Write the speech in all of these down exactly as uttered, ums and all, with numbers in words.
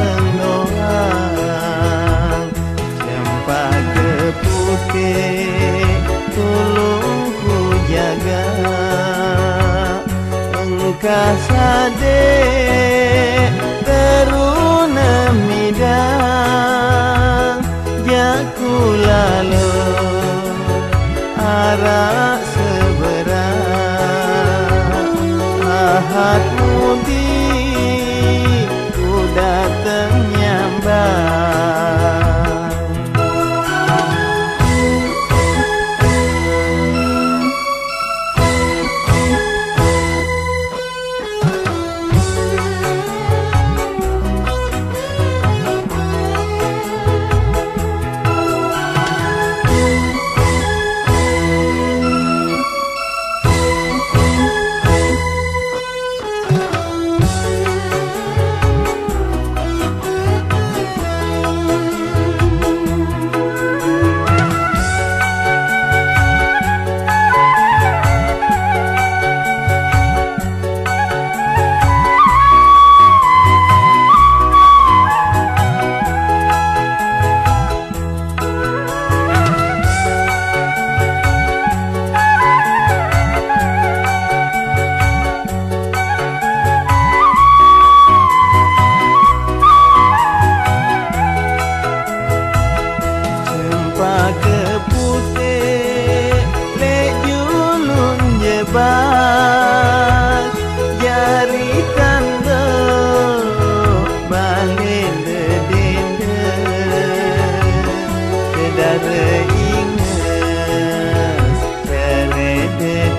bareng doang. Cempaka putih tolong ku jaga, engkau sade teruna midang, jaku lalu arak seberang. Ahad mudi ku datang nyambang. Bas jari tanda balik dedenda, sedara ingat seredet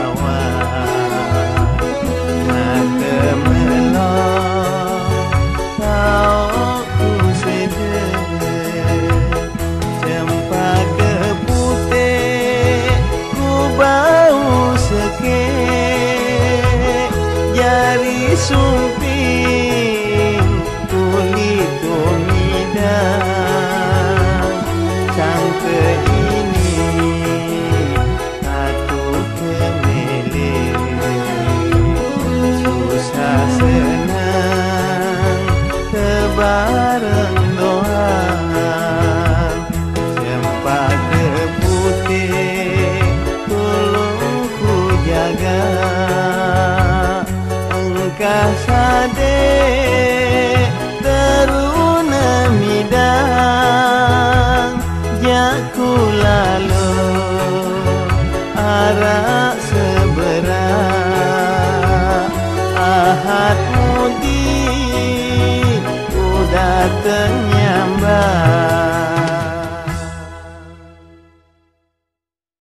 awal, maka melong kau ku sedar. Cempaka putih ku bau sekek, jari sumping kulit tumidang. Cangke ini satu kemelek, susah senang kebareng doang. Cempaka putih tolong ku jaga, engkau sade teruna midang, jaku lalu arak seberang. Ahad mudi ku datang